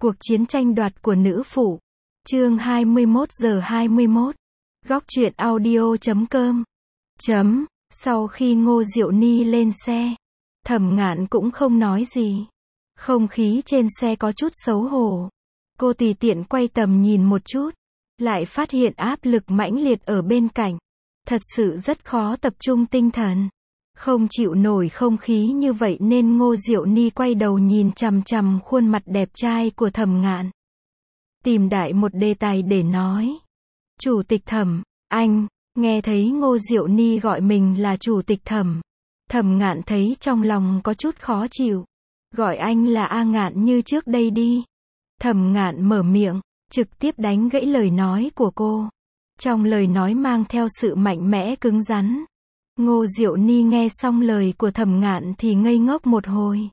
Cuộc chiến tranh đoạt của nữ phụ. Chương 21:21. Góc truyện audio.com. Sau khi Ngô Diệu Ni lên xe, Thẩm Ngạn cũng không nói gì. Không khí trên xe có chút xấu hổ. Cô tùy tiện quay tầm nhìn một chút, lại phát hiện áp lực mãnh liệt ở bên cạnh. Thật sự rất khó tập trung tinh thần. Không chịu nổi không khí như vậy nên Ngô Diệu Ni quay đầu nhìn chằm chằm khuôn mặt đẹp trai của Thẩm Ngạn. Tìm đại một đề tài để nói. Chủ tịch Thẩm, anh, nghe thấy Ngô Diệu Ni gọi mình là Chủ tịch Thẩm. Thẩm Ngạn thấy trong lòng có chút khó chịu. Gọi anh là A Ngạn như trước đây đi. Thẩm Ngạn mở miệng, trực tiếp đánh gãy lời nói của cô. Trong lời nói mang theo sự mạnh mẽ cứng rắn. Ngô Diệu Ni nghe xong lời của Thẩm Ngạn thì ngây ngốc một hồi.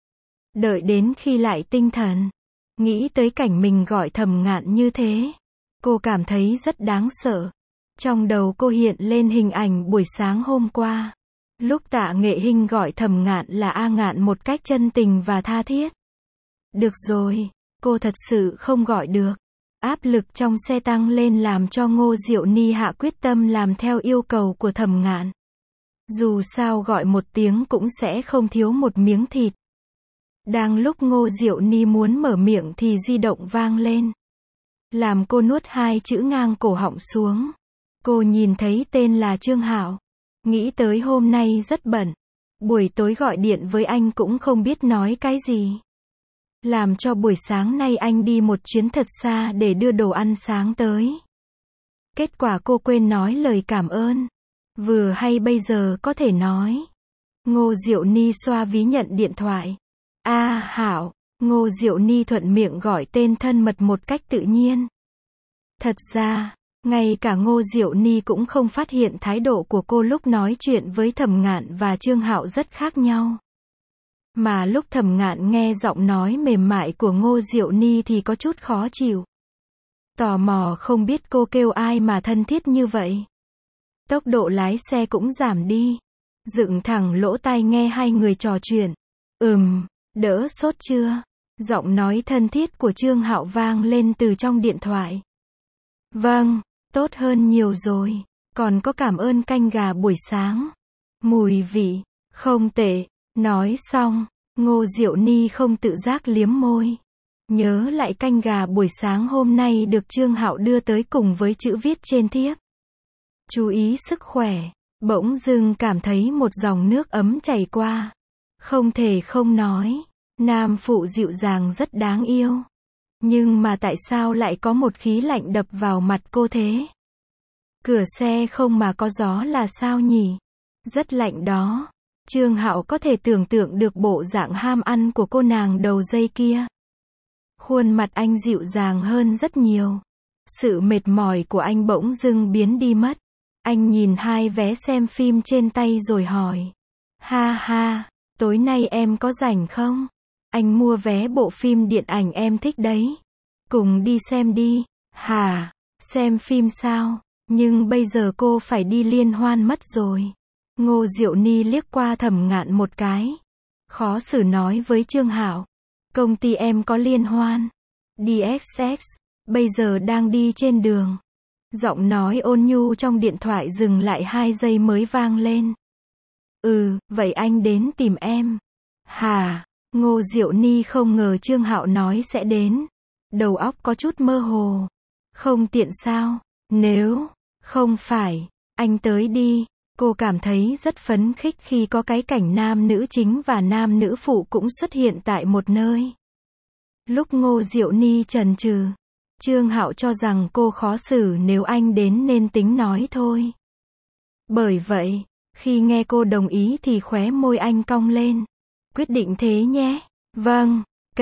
Đợi đến khi lại tinh thần, nghĩ tới cảnh mình gọi Thẩm Ngạn như thế, cô cảm thấy rất đáng sợ. Trong đầu cô hiện lên hình ảnh buổi sáng hôm qua, lúc Tạ Nghệ Hinh gọi Thẩm Ngạn là A Ngạn một cách chân tình và tha thiết. Được rồi, cô thật sự không gọi được. Áp lực trong xe tăng lên làm cho Ngô Diệu Ni hạ quyết tâm làm theo yêu cầu của Thẩm Ngạn. Dù sao gọi một tiếng cũng sẽ không thiếu một miếng thịt. Đang lúc Ngô Diệu Ni muốn mở miệng thì di động vang lên. Làm cô nuốt hai chữ ngang cổ họng xuống. Cô nhìn thấy tên là Trương Hạo. Nghĩ tới hôm nay rất bận. Buổi tối gọi điện với anh cũng không biết nói cái gì. Làm cho buổi sáng nay anh đi một chuyến thật xa để đưa đồ ăn sáng tới. Kết quả cô quên nói lời cảm ơn. Vừa hay bây giờ có thể nói. Ngô Diệu Ni xoa ví nhận điện thoại. Hạo. Ngô Diệu Ni thuận miệng gọi tên thân mật một cách tự nhiên. Thật ra, ngay cả Ngô Diệu Ni cũng không phát hiện thái độ của cô lúc nói chuyện với Thẩm Ngạn và Trương Hạo rất khác nhau. Mà lúc Thẩm Ngạn nghe giọng nói mềm mại của Ngô Diệu Ni thì có chút khó chịu. Tò mò không biết cô kêu ai mà thân thiết như vậy. Tốc độ lái xe cũng giảm đi. Dựng thẳng lỗ tai nghe hai người trò chuyện. Đỡ sốt chưa? Giọng nói thân thiết của Trương Hạo vang lên từ trong điện thoại. Vâng, tốt hơn nhiều rồi. Còn có cảm ơn canh gà buổi sáng. Mùi vị, không tệ. Nói xong, Ngô Diệu Ni không tự giác liếm môi. Nhớ lại canh gà buổi sáng hôm nay được Trương Hạo đưa tới cùng với chữ viết trên thiếp. Chú ý sức khỏe. Bỗng dưng cảm thấy một dòng nước ấm chảy qua. Không thể không nói, nam phụ dịu dàng rất đáng yêu. Nhưng mà tại sao lại có một khí lạnh đập vào mặt cô thế? Cửa xe không mà có gió là sao nhỉ? Rất lạnh đó. Trương Hạo có thể tưởng tượng được bộ dạng ham ăn của cô nàng đầu dây kia. Khuôn mặt anh dịu dàng hơn rất nhiều. Sự mệt mỏi của anh bỗng dưng biến đi mất. Anh nhìn hai vé xem phim trên tay rồi hỏi. Ha, tối nay em có rảnh không? Anh mua vé bộ phim điện ảnh em thích đấy. Cùng đi xem đi. Hả? Xem phim sao? Nhưng bây giờ cô phải đi liên hoan mất rồi. Ngô Diệu Ni liếc qua Thẩm Ngạn một cái. Khó xử nói với Trương Hạo. Công ty em có liên hoan. DXX. Bây giờ đang đi trên đường. Giọng nói ôn nhu trong điện thoại dừng lại 2 giây mới vang lên. Vậy anh đến tìm em. Hả? Ngô Diệu Ni không ngờ Trương Hạo nói sẽ đến. Đầu óc có chút mơ hồ. Không tiện sao? Nếu không phải, anh tới đi. Cô cảm thấy rất phấn khích khi có cái cảnh nam nữ chính và nam nữ phụ cũng xuất hiện tại một nơi. Lúc Ngô Diệu Ni chần chừ, Trương Hạo cho rằng cô khó xử nếu anh đến nên tính nói thôi. Bởi vậy, khi nghe cô đồng ý thì khóe môi anh cong lên. Quyết định thế nhé. Vâng,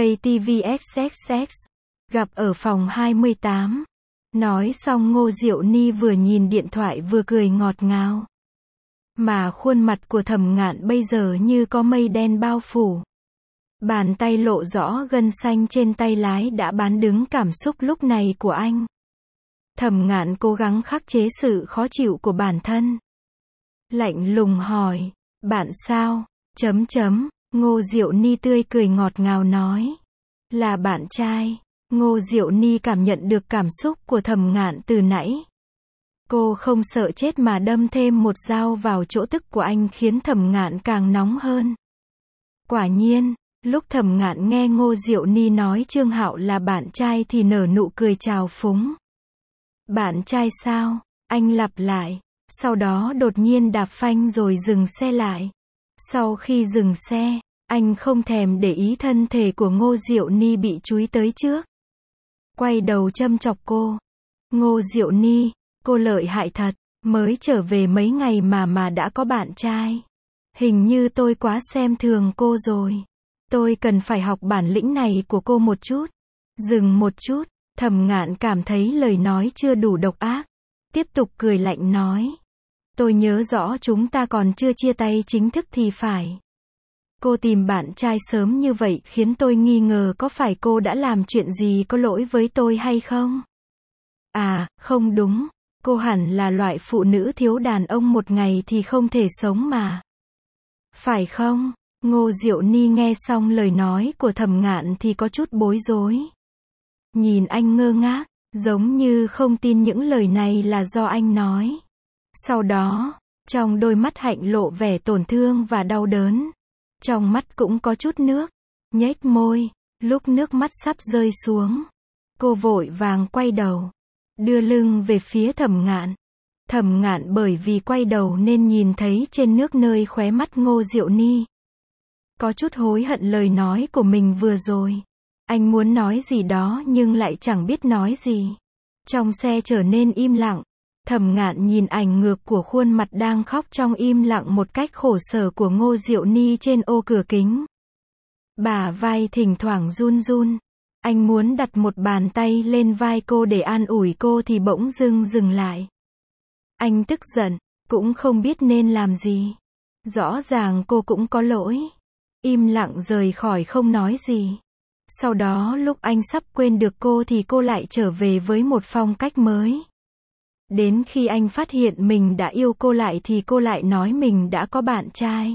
KTVXXX. Gặp ở phòng 28. Nói xong Ngô Diệu Ni vừa nhìn điện thoại vừa cười ngọt ngào. Mà khuôn mặt của Thẩm Ngạn bây giờ như có mây đen bao phủ. Bàn tay lộ rõ gân xanh trên tay lái đã bán đứng cảm xúc lúc này của anh. Thẩm Ngạn cố gắng khắc chế sự khó chịu của bản thân. Lạnh lùng hỏi, bạn sao? Ngô Diệu Ni tươi cười ngọt ngào nói. Là bạn trai. Ngô Diệu Ni cảm nhận được cảm xúc của Thẩm Ngạn từ nãy. Cô không sợ chết mà đâm thêm một dao vào chỗ tức của anh khiến Thẩm Ngạn càng nóng hơn. Quả nhiên, lúc Thẩm Ngạn nghe Ngô Diệu Ni nói Trương Hạo là bạn trai thì nở nụ cười trào phúng. Bạn trai sao? Anh lặp lại. Sau đó đột nhiên đạp phanh rồi dừng xe lại. Sau khi dừng xe, anh không thèm để ý thân thể của Ngô Diệu Ni bị chúi tới trước. Quay đầu châm chọc cô. Ngô Diệu Ni, cô lợi hại thật, mới trở về mấy ngày mà đã có bạn trai. Hình như tôi quá xem thường cô rồi. Tôi cần phải học bản lĩnh này của cô một chút. Dừng một chút, Thẩm Ngạn cảm thấy lời nói chưa đủ độc ác. Tiếp tục cười lạnh nói. Tôi nhớ rõ chúng ta còn chưa chia tay chính thức thì phải. Cô tìm bạn trai sớm như vậy khiến tôi nghi ngờ có phải cô đã làm chuyện gì có lỗi với tôi hay không? À, không đúng. Cô hẳn là loại phụ nữ thiếu đàn ông một ngày thì không thể sống mà. Phải không? Ngô Diệu Ni nghe xong lời nói của Thẩm Ngạn thì có chút bối rối. Nhìn anh ngơ ngác, giống như không tin những lời này là do anh nói. Sau đó, trong đôi mắt Hạnh lộ vẻ tổn thương và đau đớn. Trong mắt cũng có chút nước. Nhếch môi, lúc nước mắt sắp rơi xuống. Cô vội vàng quay đầu. Đưa lưng về phía Thẩm Ngạn. Thẩm Ngạn bởi vì quay đầu nên nhìn thấy trên nước nơi khóe mắt Ngô Diệu Ni. Có chút hối hận lời nói của mình vừa rồi. Anh muốn nói gì đó nhưng lại chẳng biết nói gì. Trong xe trở nên im lặng. Thẩm Ngạn nhìn ảnh ngược của khuôn mặt đang khóc trong im lặng một cách khổ sở của Ngô Diệu Ni trên ô cửa kính. Bả vai thỉnh thoảng run run. Anh muốn đặt một bàn tay lên vai cô để an ủi cô thì bỗng dưng dừng lại. Anh tức giận, cũng không biết nên làm gì. Rõ ràng cô cũng có lỗi. Im lặng rời khỏi không nói gì. Sau đó lúc anh sắp quên được cô thì cô lại trở về với một phong cách mới. Đến khi anh phát hiện mình đã yêu cô lại thì cô lại nói mình đã có bạn trai.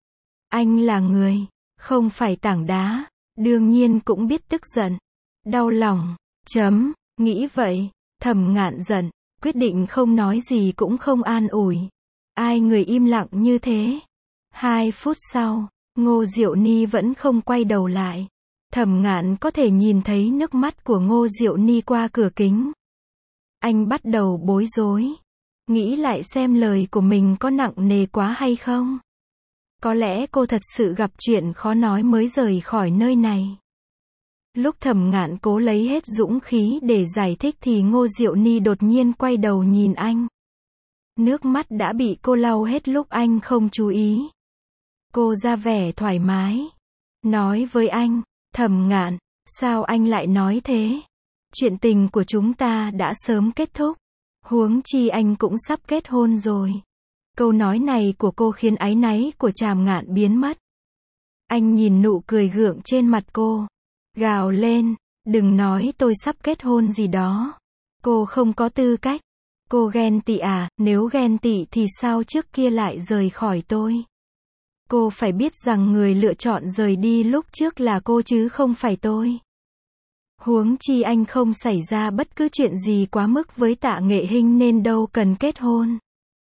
Anh là người, không phải tảng đá, đương nhiên cũng biết tức giận. Đau lòng, nghĩ vậy, Thẩm Ngạn giận, quyết định không nói gì cũng không an ủi. Ai người im lặng như thế. 2 phút sau, Ngô Diệu Ni vẫn không quay đầu lại. Thẩm Ngạn có thể nhìn thấy nước mắt của Ngô Diệu Ni qua cửa kính. Anh bắt đầu bối rối. Nghĩ lại xem lời của mình có nặng nề quá hay không. Có lẽ cô thật sự gặp chuyện khó nói mới rời khỏi nơi này. Lúc Thẩm Ngạn cố lấy hết dũng khí để giải thích thì Ngô Diệu Ni đột nhiên quay đầu nhìn anh. Nước mắt đã bị cô lau hết lúc anh không chú ý. Cô ra vẻ thoải mái. Nói với anh, Thẩm Ngạn, sao anh lại nói thế? Chuyện tình của chúng ta đã sớm kết thúc. Huống chi anh cũng sắp kết hôn rồi. Câu nói này của cô khiến áy náy của Trảm Ngạn biến mất. Anh nhìn nụ cười gượng trên mặt cô. Gào lên, đừng nói tôi sắp kết hôn gì đó. Cô không có tư cách. Cô ghen tị à, nếu ghen tị thì sao trước kia lại rời khỏi tôi? Cô phải biết rằng người lựa chọn rời đi lúc trước là cô chứ không phải tôi. Huống chi anh không xảy ra bất cứ chuyện gì quá mức với Tạ Nghệ Hinh nên đâu cần kết hôn.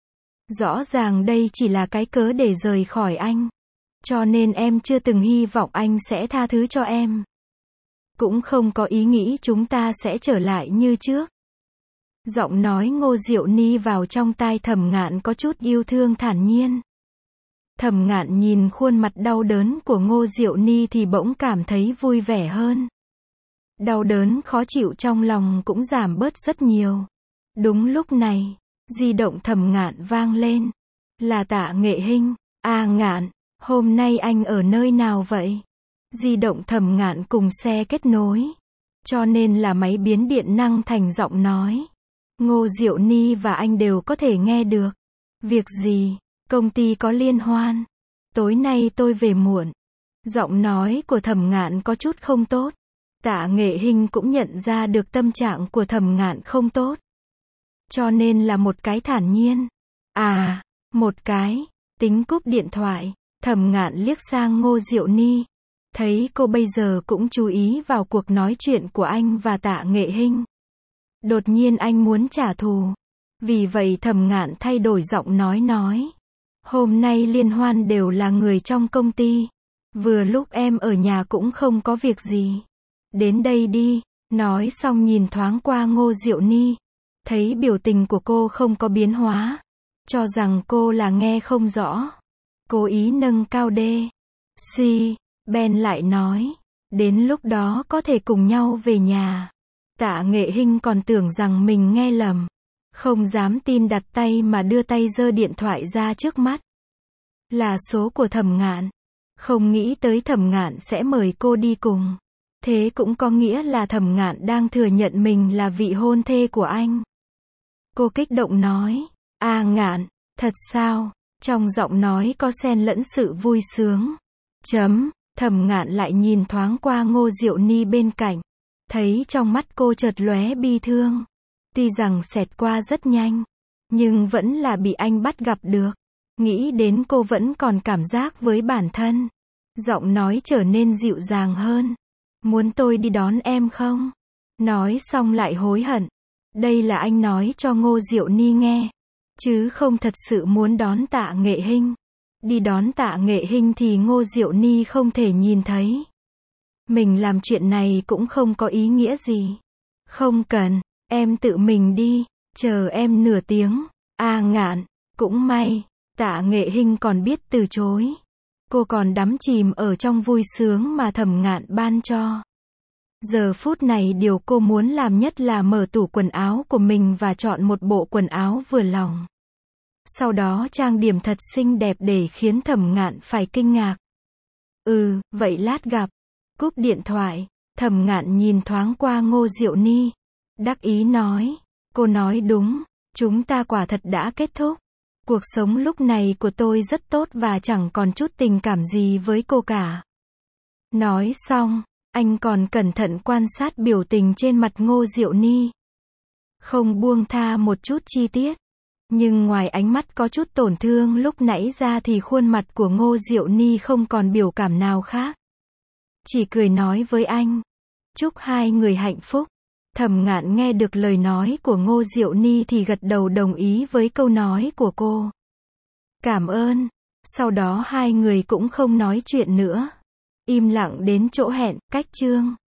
Rõ ràng đây chỉ là cái cớ để rời khỏi anh. Cho nên em chưa từng hy vọng anh sẽ tha thứ cho em. Cũng không có ý nghĩ chúng ta sẽ trở lại như trước. Giọng nói Ngô Diệu Ni vào trong tai Thẩm Ngạn có chút yêu thương thản nhiên. Thẩm Ngạn nhìn khuôn mặt đau đớn của Ngô Diệu Ni thì bỗng cảm thấy vui vẻ hơn. Đau đớn khó chịu trong lòng cũng giảm bớt rất nhiều. Đúng lúc này, di động Thẩm Ngạn vang lên. Là Tạ Nghệ Hinh. À Ngạn, hôm nay anh ở nơi nào vậy? Di động Thẩm Ngạn cùng xe kết nối. Cho nên là máy biến điện năng thành giọng nói. Ngô Diệu Ni và anh đều có thể nghe được. Việc gì? Công ty có liên hoan. Tối nay tôi về muộn. Giọng nói của Thẩm Ngạn có chút không tốt. Tạ Nghệ Hinh cũng nhận ra được tâm trạng của Thẩm Ngạn không tốt. Cho nên là một cái thản nhiên. À, một cái. Tính cúp điện thoại. Thẩm Ngạn liếc sang Ngô Diệu Ni. Thấy cô bây giờ cũng chú ý vào cuộc nói chuyện của anh và Tạ Nghệ Hinh. Đột nhiên anh muốn trả thù. Vì vậy Thẩm Ngạn thay đổi giọng nói. Hôm nay liên hoan đều là người trong công ty. Vừa lúc em ở nhà cũng không có việc gì. Đến đây đi. Nói xong nhìn thoáng qua Ngô Diệu Ni. Thấy biểu tình của cô không có biến hóa. Cho rằng cô là nghe không rõ. Cố ý nâng cao Ben lại nói. Đến lúc đó có thể cùng nhau về nhà. Tạ Nghệ Hinh còn tưởng rằng mình nghe lầm. Không dám tin, đặt tay mà đưa tay giơ điện thoại ra trước mắt. Là số của Thẩm Ngạn. Không nghĩ tới Thẩm Ngạn sẽ mời cô đi cùng. Thế cũng có nghĩa là Thẩm Ngạn đang thừa nhận mình là vị hôn thê của anh. Cô kích động nói. À Ngạn, thật sao? Trong giọng nói có xen lẫn sự vui sướng. Thẩm Ngạn lại nhìn thoáng qua Ngô Diệu Ni bên cạnh. Thấy trong mắt cô chợt lóe bi thương. Tuy rằng xẹt qua rất nhanh. Nhưng vẫn là bị anh bắt gặp được. Nghĩ đến cô vẫn còn cảm giác với bản thân. Giọng nói trở nên dịu dàng hơn. Muốn tôi đi đón em không? Nói xong lại hối hận. Đây là anh nói cho Ngô Diệu Ni nghe. Chứ không thật sự muốn đón Tạ Nghệ Hinh. Đi đón Tạ Nghệ Hinh thì Ngô Diệu Ni không thể nhìn thấy. Mình làm chuyện này cũng không có ý nghĩa gì. Không cần, em tự mình đi, chờ em nửa tiếng. À Ngạn, cũng may, Tạ Nghệ Hinh còn biết từ chối. Cô còn đắm chìm ở trong vui sướng mà Thẩm Ngạn ban cho. Giờ phút này điều cô muốn làm nhất là mở tủ quần áo của mình và chọn một bộ quần áo vừa lòng. Sau đó trang điểm thật xinh đẹp để khiến Thẩm Ngạn phải kinh ngạc. Vậy lát gặp. Cúp điện thoại, Thẩm Ngạn nhìn thoáng qua Ngô Diệu Ni. Đắc ý nói. Cô nói đúng, chúng ta quả thật đã kết thúc. Cuộc sống lúc này của tôi rất tốt và chẳng còn chút tình cảm gì với cô cả. Nói xong, anh còn cẩn thận quan sát biểu tình trên mặt Ngô Diệu Ni. Không buông tha một chút chi tiết. Nhưng ngoài ánh mắt có chút tổn thương lúc nãy ra thì khuôn mặt của Ngô Diệu Ni không còn biểu cảm nào khác. Chỉ cười nói với anh. Chúc hai người hạnh phúc. Thẩm Ngạn nghe được lời nói của Ngô Diệu Ni thì gật đầu đồng ý với câu nói của cô. Cảm ơn. Sau đó hai người cũng không nói chuyện nữa. Im lặng đến chỗ hẹn, cách chương.